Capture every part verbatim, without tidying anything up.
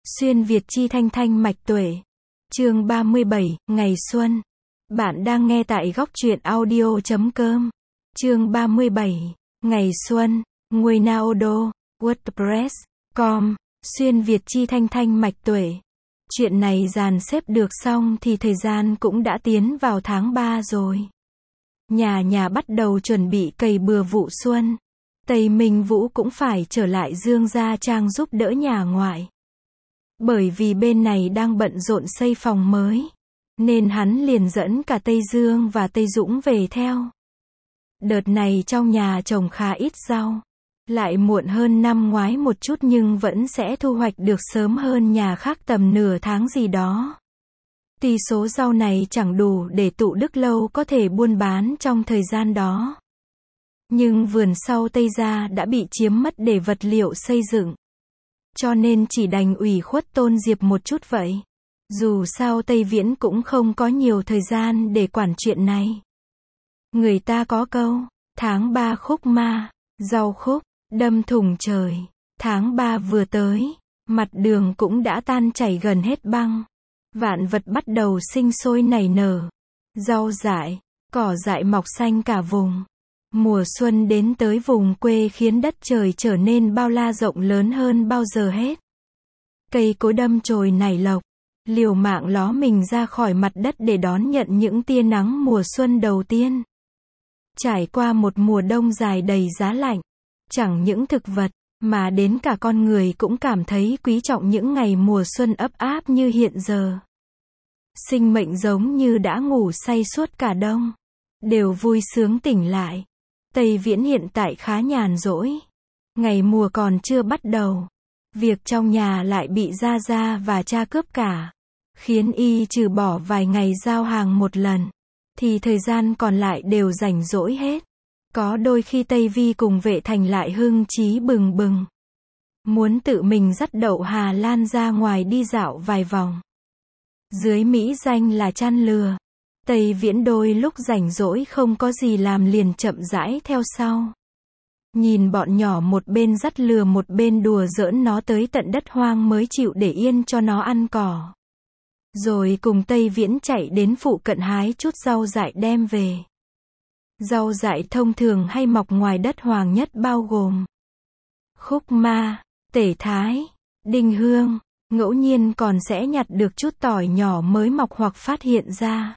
Xuyên Việt chi thanh thanh mạch tuệ. Chương ba mươi bảy, Ngày Xuân. Bạn đang nghe tại góc truyện audio chấm com. Chương ba mươi bảy, Ngày Xuân. Nguồn Naodo, WordPress, com. Xuyên Việt chi thanh thanh mạch tuệ. Chuyện này dàn xếp được xong thì thời gian cũng đã tiến vào tháng ba rồi. Nhà nhà bắt đầu chuẩn bị cày bừa vụ xuân. Tây Minh Vũ cũng phải trở lại Dương Gia Trang giúp đỡ nhà ngoại. Bởi vì bên này đang bận rộn xây phòng mới, nên hắn liền dẫn cả Tây Dương và Tây Dũng về theo. Đợt này trong nhà trồng khá ít rau, lại muộn hơn năm ngoái một chút nhưng vẫn sẽ thu hoạch được sớm hơn nhà khác tầm nửa tháng gì đó. Tuy số rau này chẳng đủ để tụ đức lâu có thể buôn bán trong thời gian đó, nhưng vườn sau Tây Gia đã bị chiếm mất để vật liệu xây dựng, cho nên chỉ đành ủy khuất Tôn Diệp một chút vậy. Dù sao Tây Viễn cũng không có nhiều thời gian để quản chuyện này. Người ta có câu, tháng ba khúc ma, rau khúc, đâm thủng trời. Tháng ba vừa tới, mặt đường cũng đã tan chảy gần hết băng. Vạn vật bắt đầu sinh sôi nảy nở. Rau dại, cỏ dại mọc xanh cả vùng. Mùa xuân đến tới vùng quê khiến đất trời trở nên bao la rộng lớn hơn bao giờ hết. Cây cối đâm chồi nảy lộc, liều mạng ló mình ra khỏi mặt đất để đón nhận những tia nắng mùa xuân đầu tiên. Trải qua một mùa đông dài đầy giá lạnh, chẳng những thực vật, mà đến cả con người cũng cảm thấy quý trọng những ngày mùa xuân ấp áp như hiện giờ. Sinh mệnh giống như đã ngủ say suốt cả đông, đều vui sướng tỉnh lại. Tây Viễn hiện tại khá nhàn rỗi. Ngày mùa còn chưa bắt đầu, việc trong nhà lại bị Gia Gia và cha cướp cả, khiến y trừ bỏ vài ngày giao hàng một lần, thì thời gian còn lại đều rảnh rỗi hết. Có đôi khi Tây Vi cùng Vệ Thành lại hưng chí bừng bừng, muốn tự mình dắt Đậu Hà Lan ra ngoài đi dạo vài vòng. Dưới mỹ danh là chăn lừa, Tây Viễn đôi lúc rảnh rỗi không có gì làm liền chậm rãi theo sau. Nhìn bọn nhỏ một bên dắt lừa một bên đùa giỡn nó tới tận đất hoang mới chịu để yên cho nó ăn cỏ. Rồi cùng Tây Viễn chạy đến phụ cận hái chút rau dại đem về. Rau dại thông thường hay mọc ngoài đất hoàng nhất bao gồm khúc ma, tể thái, đinh hương, ngẫu nhiên còn sẽ nhặt được chút tỏi nhỏ mới mọc hoặc phát hiện ra.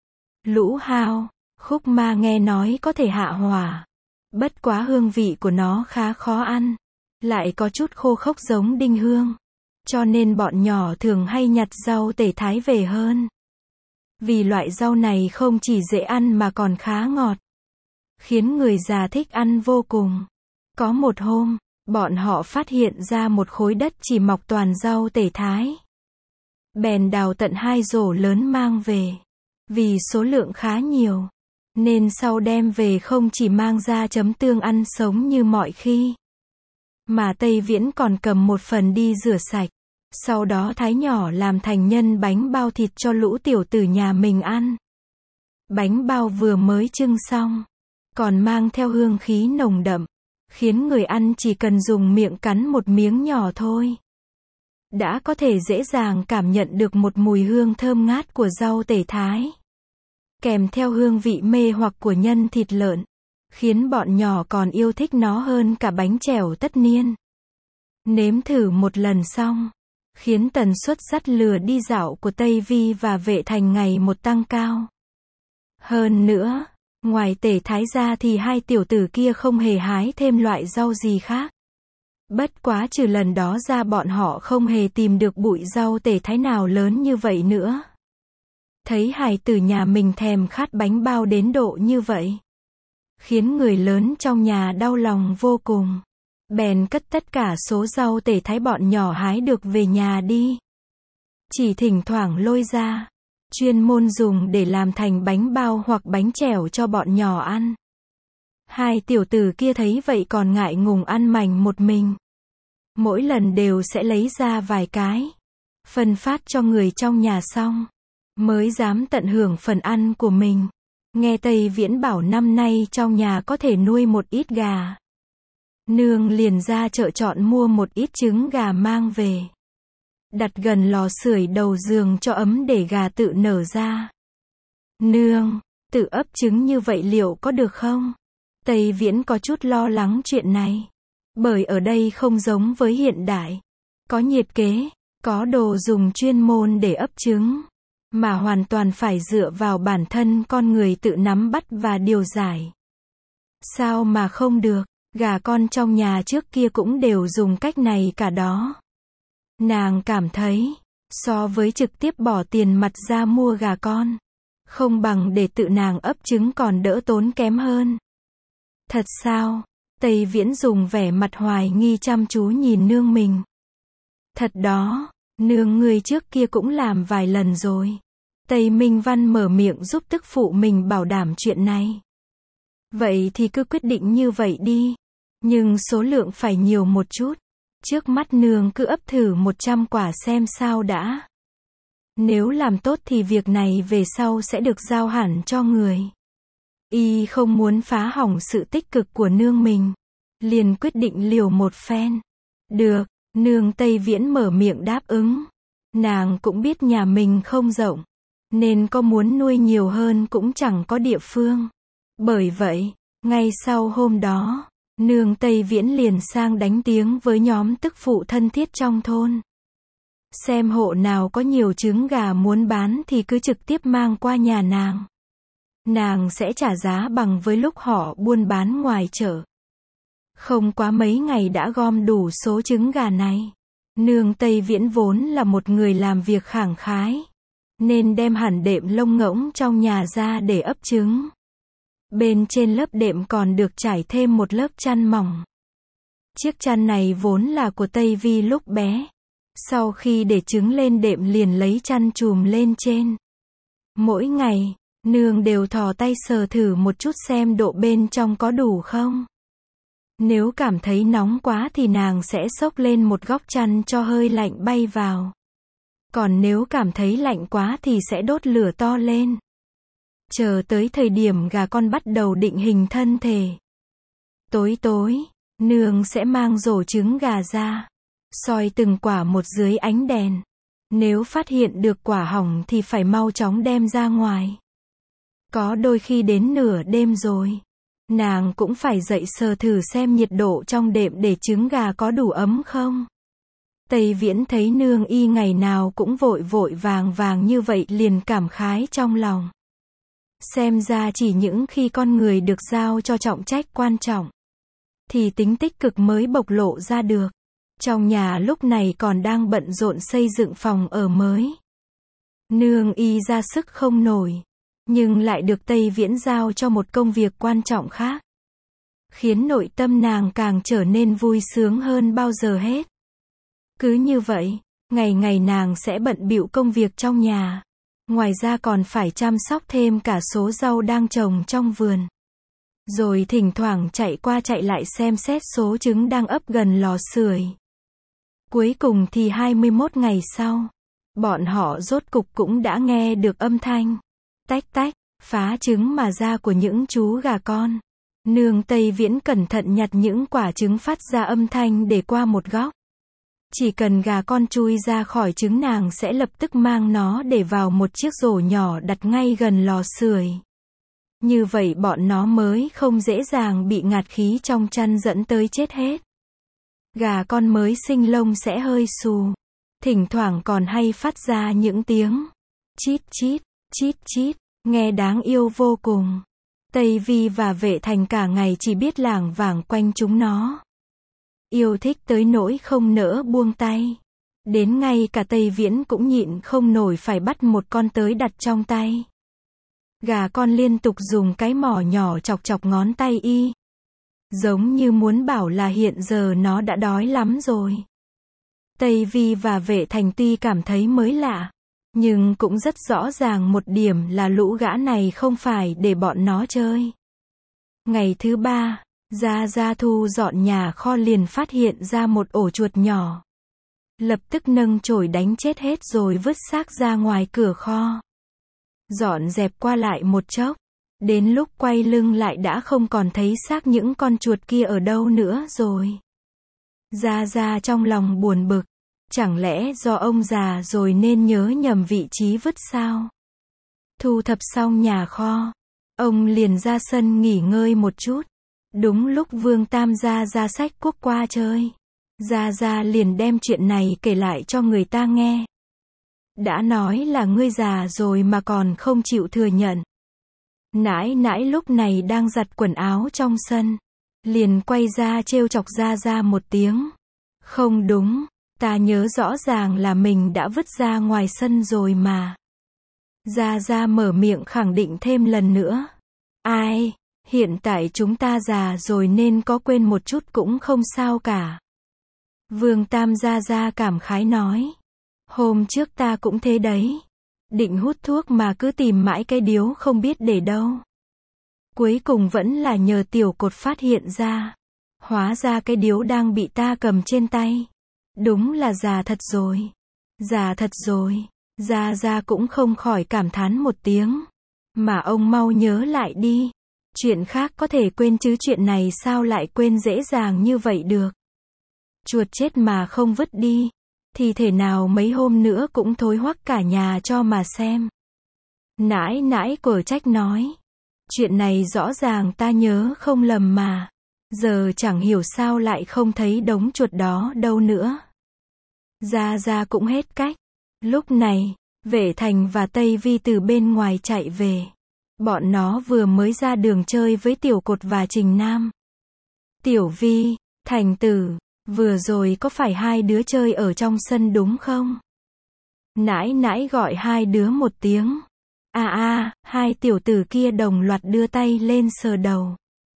Lũ hao, khúc ma nghe nói có thể hạ hỏa. Bất quá hương vị của nó khá khó ăn, lại có chút khô khốc giống đinh hương, cho nên bọn nhỏ thường hay nhặt rau tể thái về hơn. Vì loại rau này không chỉ dễ ăn mà còn khá ngọt, khiến người già thích ăn vô cùng. Có một hôm, bọn họ phát hiện ra một khối đất chỉ mọc toàn rau tể thái. Bèn đào tận hai rổ lớn mang về. Vì số lượng khá nhiều, nên sau đem về không chỉ mang ra chấm tương ăn sống như mọi khi, mà Tây Viễn còn cầm một phần đi rửa sạch, sau đó thái nhỏ làm thành nhân bánh bao thịt cho lũ tiểu tử nhà mình ăn. Bánh bao vừa mới trưng xong, còn mang theo hương khí nồng đậm, khiến người ăn chỉ cần dùng miệng cắn một miếng nhỏ thôi, đã có thể dễ dàng cảm nhận được một mùi hương thơm ngát của rau tể thái, kèm theo hương vị mê hoặc của nhân thịt lợn, khiến bọn nhỏ còn yêu thích nó hơn cả bánh chèo tất niên. Nếm thử một lần xong, khiến tần suất dắt lừa đi dạo của Tây Vi và Vệ Thành ngày một tăng cao. Hơn nữa, ngoài tể thái ra thì hai tiểu tử kia không hề hái thêm loại rau gì khác. Bất quá trừ lần đó ra bọn họ không hề tìm được bụi rau tể thái nào lớn như vậy nữa. Thấy hài tử nhà mình thèm khát bánh bao đến độ như vậy, khiến người lớn trong nhà đau lòng vô cùng. Bèn cất tất cả số rau tể thái bọn nhỏ hái được về nhà đi. Chỉ thỉnh thoảng lôi ra, chuyên môn dùng để làm thành bánh bao hoặc bánh chèo cho bọn nhỏ ăn. Hai tiểu tử kia thấy vậy còn ngại ngùng ăn mành một mình. Mỗi lần đều sẽ lấy ra vài cái, phân phát cho người trong nhà xong, mới dám tận hưởng phần ăn của mình. Nghe Tây Viễn bảo năm nay trong nhà có thể nuôi một ít gà, nương liền ra chợ chọn mua một ít trứng gà mang về. đặt gần lò sưởi đầu giường cho ấm để gà tự nở ra. Nương, tự ấp trứng như vậy liệu có được không? Tây Viễn có chút lo lắng chuyện này. Bởi ở đây không giống với hiện đại. Có nhiệt kế, có đồ dùng chuyên môn để ấp trứng. Mà hoàn toàn phải dựa vào bản thân con người tự nắm bắt và điều giải. Sao mà không được, gà con trong nhà trước kia cũng đều dùng cách này cả đó. Nàng cảm thấy, so với trực tiếp bỏ tiền mặt ra mua gà con, không bằng để tự nàng ấp trứng còn đỡ tốn kém hơn. Thật sao? Tây Viễn dùng vẻ mặt hoài nghi chăm chú nhìn nương mình. Thật đó, nương người trước kia cũng làm vài lần rồi. Tây Minh Văn mở miệng giúp tức phụ mình bảo đảm chuyện này. Vậy thì cứ quyết định như vậy đi. Nhưng số lượng phải nhiều một chút. Trước mắt nương cứ ấp thử một trăm quả xem sao đã. Nếu làm tốt thì việc này về sau sẽ được giao hẳn cho người. Y không muốn phá hỏng sự tích cực của nương mình. Liền quyết định liều một phen. Được, nương Tây Viễn mở miệng đáp ứng. Nàng cũng biết nhà mình không rộng. Nên có muốn nuôi nhiều hơn cũng chẳng có địa phương. Bởi vậy, ngay sau hôm đó, nương Tây Viễn liền sang đánh tiếng với nhóm tức phụ thân thiết trong thôn. Xem hộ nào có nhiều trứng gà muốn bán thì cứ trực tiếp mang qua nhà nàng. Nàng sẽ trả giá bằng với lúc họ buôn bán ngoài chợ. Không quá mấy ngày đã gom đủ số trứng gà này. Nương Tây Viễn vốn là một người làm việc khẳng khái. Nên đem hẳn đệm lông ngỗng trong nhà ra để ấp trứng. Bên trên lớp đệm còn được trải thêm một lớp chăn mỏng. Chiếc chăn này vốn là của Tây Vi lúc bé. Sau khi để trứng lên đệm liền lấy chăn chùm lên trên. Mỗi ngày, nương đều thò tay sờ thử một chút xem độ bên trong có đủ không. Nếu cảm thấy nóng quá thì nàng sẽ xốc lên một góc chăn cho hơi lạnh bay vào. Còn nếu cảm thấy lạnh quá thì sẽ đốt lửa to lên. Chờ tới thời điểm gà con bắt đầu định hình thân thể. Tối tối, nương sẽ mang rổ trứng gà ra. Soi từng quả một dưới ánh đèn. Nếu phát hiện được quả hỏng thì phải mau chóng đem ra ngoài. Có đôi khi đến nửa đêm rồi. Nàng cũng phải dậy sờ thử xem nhiệt độ trong đệm để trứng gà có đủ ấm không. Tây Viễn thấy nương y ngày nào cũng vội vội vàng vàng như vậy liền cảm khái trong lòng. Xem ra chỉ những khi con người được giao cho trọng trách quan trọng, thì tính tích cực mới bộc lộ ra được. Trong nhà lúc này còn đang bận rộn xây dựng phòng ở mới. Nương y ra sức không nổi, nhưng lại được Tây Viễn giao cho một công việc quan trọng khác. Khiến nội tâm nàng càng trở nên vui sướng hơn bao giờ hết. Cứ như vậy, ngày ngày nàng sẽ bận bịu công việc trong nhà. Ngoài ra còn phải chăm sóc thêm cả số rau đang trồng trong vườn. Rồi thỉnh thoảng chạy qua chạy lại xem xét số trứng đang ấp gần lò sưởi. Cuối cùng thì hai mươi mốt ngày sau, bọn họ rốt cục cũng đã nghe được âm thanh tách tách, phá trứng mà ra của những chú gà con. Nương Tây Viễn cẩn thận nhặt những quả trứng phát ra âm thanh để qua một góc. Chỉ cần gà con chui ra khỏi trứng nàng sẽ lập tức mang nó để vào một chiếc rổ nhỏ đặt ngay gần lò sưởi. Như vậy bọn nó mới không dễ dàng bị ngạt khí trong chăn dẫn tới chết hết. Gà con mới sinh lông sẽ hơi xù. Thỉnh thoảng còn hay phát ra những tiếng chít chít, chít chít, nghe đáng yêu vô cùng. Tây Vi và Vệ Thành cả ngày chỉ biết lảng vảng quanh chúng nó. Yêu thích tới nỗi không nỡ buông tay. Đến ngay cả Tây Viễn cũng nhịn không nổi phải bắt một con tới đặt trong tay. Gà con liên tục dùng cái mỏ nhỏ chọc chọc ngón tay y. Giống như muốn bảo là hiện giờ nó đã đói lắm rồi. Tây Vi và Vệ Thành tuy cảm thấy mới lạ, nhưng cũng rất rõ ràng một điểm là lũ gã này không phải để bọn nó chơi. Ngày thứ ba, Gia Gia thu dọn nhà kho liền phát hiện ra một ổ chuột nhỏ. Lập tức nâng chổi đánh chết hết rồi vứt xác ra ngoài cửa kho. Dọn dẹp qua lại một chốc. Đến lúc quay lưng lại đã không còn thấy xác những con chuột kia ở đâu nữa rồi. Gia Gia trong lòng buồn bực. Chẳng lẽ do ông già rồi nên nhớ nhầm vị trí vứt sao? Thu thập xong nhà kho, ông liền ra sân nghỉ ngơi một chút. Đúng lúc Vương Tam Gia ra sách quốc qua chơi. Gia Gia liền đem chuyện này kể lại cho người ta nghe. Đã nói là ngươi già rồi mà còn không chịu thừa nhận. Nãi nãi lúc này đang giặt quần áo trong sân. Liền quay ra trêu chọc Gia Gia một tiếng. Không đúng, ta nhớ rõ ràng là mình đã vứt ra ngoài sân rồi mà. Gia Gia mở miệng khẳng định thêm lần nữa. Ai, hiện tại chúng ta già rồi nên có quên một chút cũng không sao cả. Vương Tam Gia Gia cảm khái nói. Hôm trước ta cũng thế đấy. Định hút thuốc mà cứ tìm mãi cái điếu không biết để đâu. Cuối cùng vẫn là nhờ tiểu cột phát hiện ra. Hóa ra cái điếu đang bị ta cầm trên tay. Đúng là già thật rồi. Già thật rồi. Gia Gia cũng không khỏi cảm thán một tiếng. Mà ông mau nhớ lại đi. Chuyện khác có thể quên chứ chuyện này sao lại quên dễ dàng như vậy được. Chuột chết mà không vứt đi. Thì thể nào mấy hôm nữa cũng thối hoắc cả nhà cho mà xem. Nãi nãi của trách nói. Chuyện này rõ ràng ta nhớ không lầm mà. Giờ chẳng hiểu sao lại không thấy đống chuột đó đâu nữa. Gia Gia cũng hết cách. Lúc này, Vệ Thành và Tây Vi từ bên ngoài chạy về. Bọn nó vừa mới ra đường chơi với Tiểu Cột và Trình Nam. Tiểu Vi, Thành Tử, vừa rồi có phải hai đứa chơi ở trong sân đúng không? Nãi nãi gọi hai đứa một tiếng. À à, hai tiểu tử kia đồng loạt đưa tay lên sờ đầu.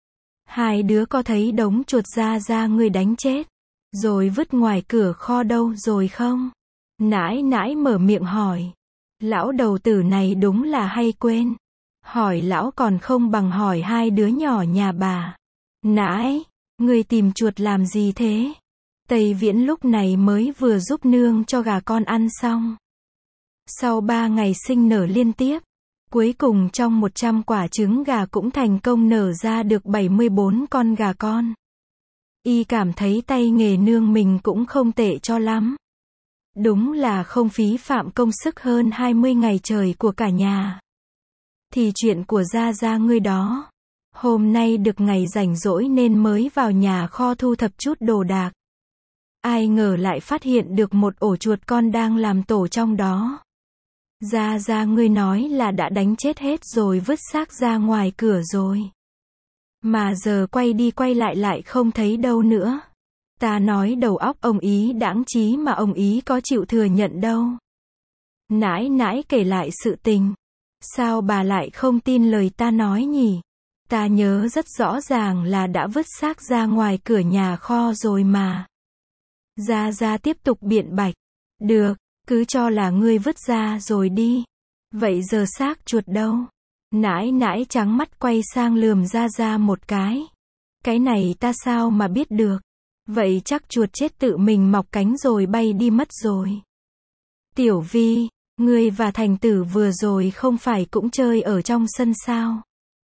Hai đứa có thấy đống chuột Gia Gia ngươi đánh chết, rồi vứt ngoài cửa kho đâu rồi không? Nãi nãi mở miệng hỏi. Lão đầu tử này đúng là hay quên. Hỏi lão còn không bằng hỏi hai đứa nhỏ nhà bà. Nãi, ngươi tìm chuột làm gì thế? Tây Viễn lúc này mới vừa giúp nương cho gà con ăn xong. Sau ba ngày sinh nở liên tiếp, cuối cùng trong một trăm quả trứng gà cũng thành công nở ra được bảy mươi bốn con gà con. Y cảm thấy tay nghề nương mình cũng không tệ cho lắm. Đúng là không phí phạm công sức hơn hai mươi ngày trời của cả nhà. Thì chuyện của Gia Gia ngươi đó. Hôm nay được ngày rảnh rỗi nên mới vào nhà kho thu thập chút đồ đạc. Ai ngờ lại phát hiện được một ổ chuột con đang làm tổ trong đó. Gia Gia ngươi nói là đã đánh chết hết rồi vứt xác ra ngoài cửa rồi. Mà giờ quay đi quay lại lại không thấy đâu nữa. Ta nói đầu óc ông ý đãng trí mà ông ý có chịu thừa nhận đâu. Nãi nãi kể lại sự tình. Sao bà lại không tin lời ta nói nhỉ? Ta nhớ rất rõ ràng là đã vứt xác ra ngoài cửa nhà kho rồi mà. Gia Gia tiếp tục biện bạch. Được, cứ cho là ngươi vứt ra rồi đi. Vậy giờ xác chuột đâu? Nãi nãi trắng mắt quay sang lườm Gia Gia một cái. Cái này ta sao mà biết được? Vậy chắc chuột chết tự mình mọc cánh rồi bay đi mất rồi. Tiểu Vi, ngươi và Thành Tử vừa rồi không phải cũng chơi ở trong sân sao?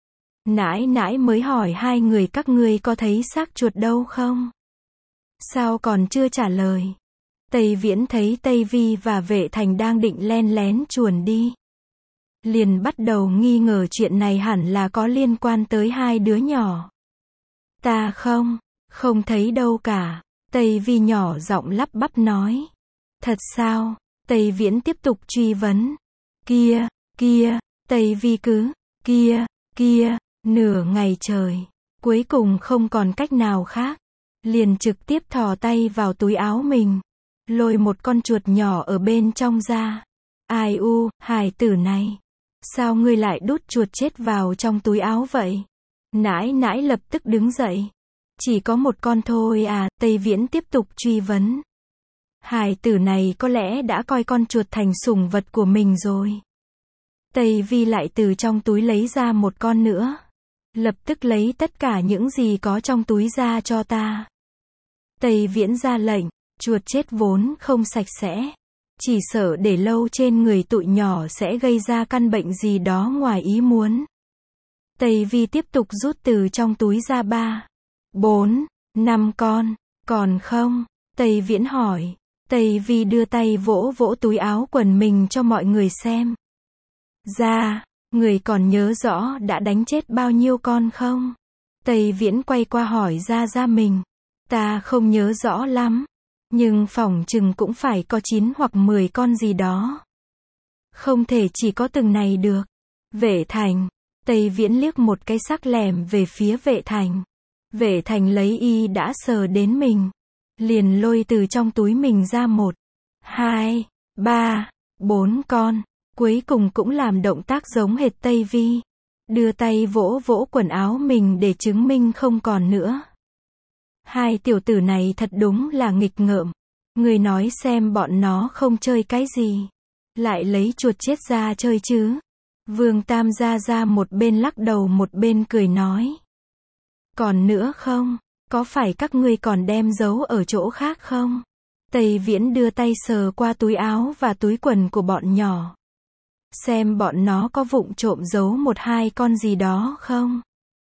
Nãi nãi mới hỏi hai người các ngươi có thấy xác chuột đâu không? Sao còn chưa trả lời? Tây Viễn thấy Tây Vi và Vệ Thành đang định len lén chuồn đi. Liền bắt đầu nghi ngờ chuyện này hẳn là có liên quan tới hai đứa nhỏ. Ta không, không thấy đâu cả. Tây Vi nhỏ giọng lắp bắp nói. Thật sao? Tây Viễn tiếp tục truy vấn. Kia, kia, Tây Vi cứ, kia, kia, nửa ngày trời. Cuối cùng không còn cách nào khác. Liền trực tiếp thò tay vào túi áo mình. Lôi một con chuột nhỏ ở bên trong ra. Ai u, hài tử này. Sao ngươi lại đút chuột chết vào trong túi áo vậy? Nãi nãi lập tức đứng dậy. Chỉ có một con thôi à, Tây Viễn tiếp tục truy vấn. Hài tử này có lẽ đã coi con chuột thành sủng vật của mình rồi. Tây Vi lại từ trong túi lấy ra một con nữa. Lập tức lấy tất cả những gì có trong túi ra cho ta. Tây Viễn ra lệnh, chuột chết vốn không sạch sẽ. Chỉ sợ để lâu trên người tụi nhỏ sẽ gây ra căn bệnh gì đó ngoài ý muốn. Tây Vi tiếp tục rút từ trong túi ra ba, bốn, năm con, còn không? Tây Viễn hỏi. Tây Vi đưa tay vỗ vỗ túi áo quần mình cho mọi người xem. Ra, người còn nhớ rõ đã đánh chết bao nhiêu con không? Tây Viễn quay qua hỏi Ra Ra mình. Ta không nhớ rõ lắm, nhưng phỏng chừng cũng phải có chín hoặc mười con gì đó. Không thể chỉ có từng này được. Vệ Thành. Tây Viễn liếc một cái sắc lẻm về phía Vệ Thành. Vệ Thành lấy y đã sờ đến mình. Liền lôi từ trong túi mình ra một, hai, ba, bốn con. Cuối cùng cũng làm động tác giống hệt Tây Vi. Đưa tay vỗ vỗ quần áo mình để chứng minh không còn nữa. Hai tiểu tử này thật đúng là nghịch ngợm. Người nói xem bọn nó không chơi cái gì. Lại lấy chuột chết ra chơi chứ. Vương Tam Gia Gia một bên lắc đầu một bên cười nói. Còn nữa không? Có phải các ngươi còn đem giấu ở chỗ khác không? Tây Viễn đưa tay sờ qua túi áo và túi quần của bọn nhỏ. Xem bọn nó có vụng trộm giấu một hai con gì đó không?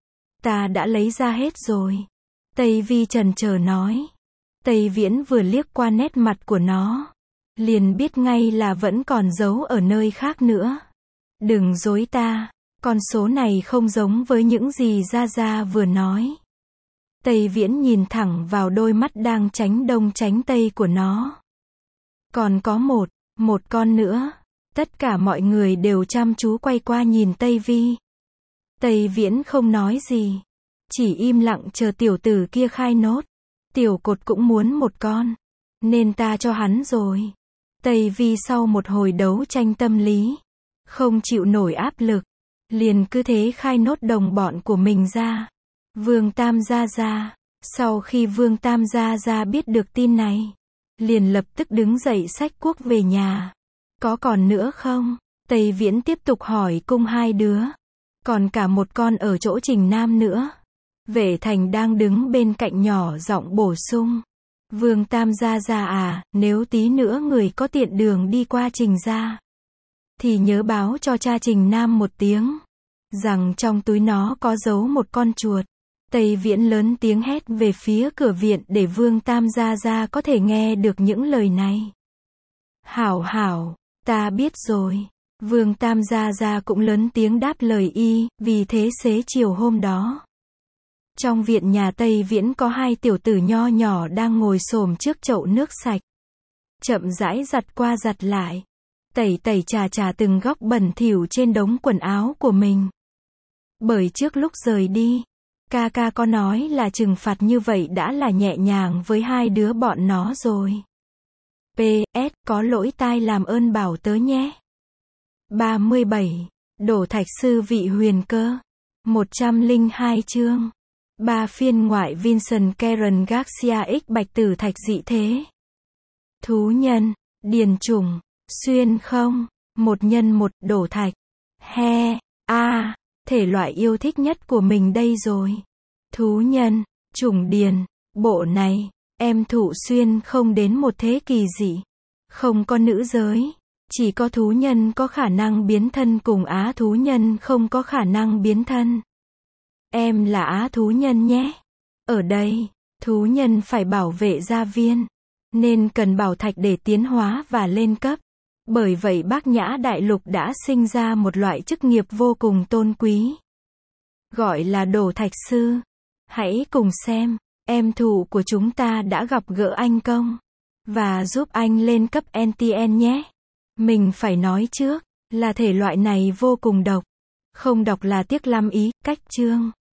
Ta đã lấy ra hết rồi. Tây Vi chần chờ nói. Tây Viễn vừa liếc qua nét mặt của nó. Liền biết ngay là vẫn còn giấu ở nơi khác nữa. Đừng dối ta. Con số này không giống với những gì Gia Gia vừa nói. Tây Viễn nhìn thẳng vào đôi mắt đang tránh đông tránh tây của nó. Còn có một, một con nữa. Tất cả mọi người đều chăm chú quay qua nhìn Tây Vi. Tây Viễn không nói gì. Chỉ im lặng chờ tiểu tử kia khai nốt. Tiểu Cột cũng muốn một con. Nên ta cho hắn rồi. Tây Vi sau một hồi đấu tranh tâm lý. Không chịu nổi áp lực. Liền cứ thế khai nốt đồng bọn của mình ra. Vương Tam Gia Gia. Sau khi Vương Tam Gia Gia biết được tin này. Liền lập tức đứng dậy xách cuốc về nhà. Có còn nữa không? Tây Viễn tiếp tục hỏi cung hai đứa. Còn cả một con ở chỗ Trình Nam nữa. Vệ Thành đang đứng bên cạnh nhỏ giọng bổ sung. Vương Tam Gia Gia à, nếu tí nữa người có tiện đường đi qua Trình gia, thì nhớ báo cho cha Trình Nam một tiếng. Rằng trong túi nó có giấu một con chuột. Tây Viễn lớn tiếng hét về phía cửa viện để Vương Tam Gia Gia có thể nghe được những lời này. Hảo hảo, ta biết rồi. Vương Tam Gia Gia cũng lớn tiếng đáp lời y, vì thế xế chiều hôm đó. Trong viện nhà Tây Viễn có hai tiểu tử nho nhỏ đang ngồi xổm trước chậu nước sạch. Chậm rãi giặt qua giặt lại. Tẩy tẩy chà chà từng góc bẩn thỉu trên đống quần áo của mình. Bởi trước lúc rời đi, ca ca có nói là trừng phạt như vậy đã là nhẹ nhàng với hai đứa bọn nó rồi. pê ét có lỗi tai làm ơn bảo tớ nhé. ba mươi bảy. Đổ thạch sư vị huyền cơ. một trăm lẻ hai chương. Ba phiên ngoại Vincent Karen Garcia x Bạch Tử Thạch dị thế. Thú nhân, điền chủng, xuyên không, một nhân một, đổ thạch. He, a, à, thể loại yêu thích nhất của mình đây rồi. Thú nhân, chủng điền, bộ này, em thụ xuyên không đến một thế kỷ dị. Không có nữ giới, chỉ có thú nhân có khả năng biến thân cùng á thú nhân không có khả năng biến thân. Em là á thú nhân nhé. Ở đây, thú nhân phải bảo vệ gia viên, nên cần bảo thạch để tiến hóa và lên cấp. Bởi vậy Bát Nhã Đại Lục đã sinh ra một loại chức nghiệp vô cùng tôn quý. Gọi là đổ thạch sư. Hãy cùng xem, em thụ của chúng ta đã gặp gỡ anh công. Và giúp anh lên cấp en tê en nhé. Mình phải nói trước, là thể loại này vô cùng độc. Không đọc là tiếc lắm ý, cách chương.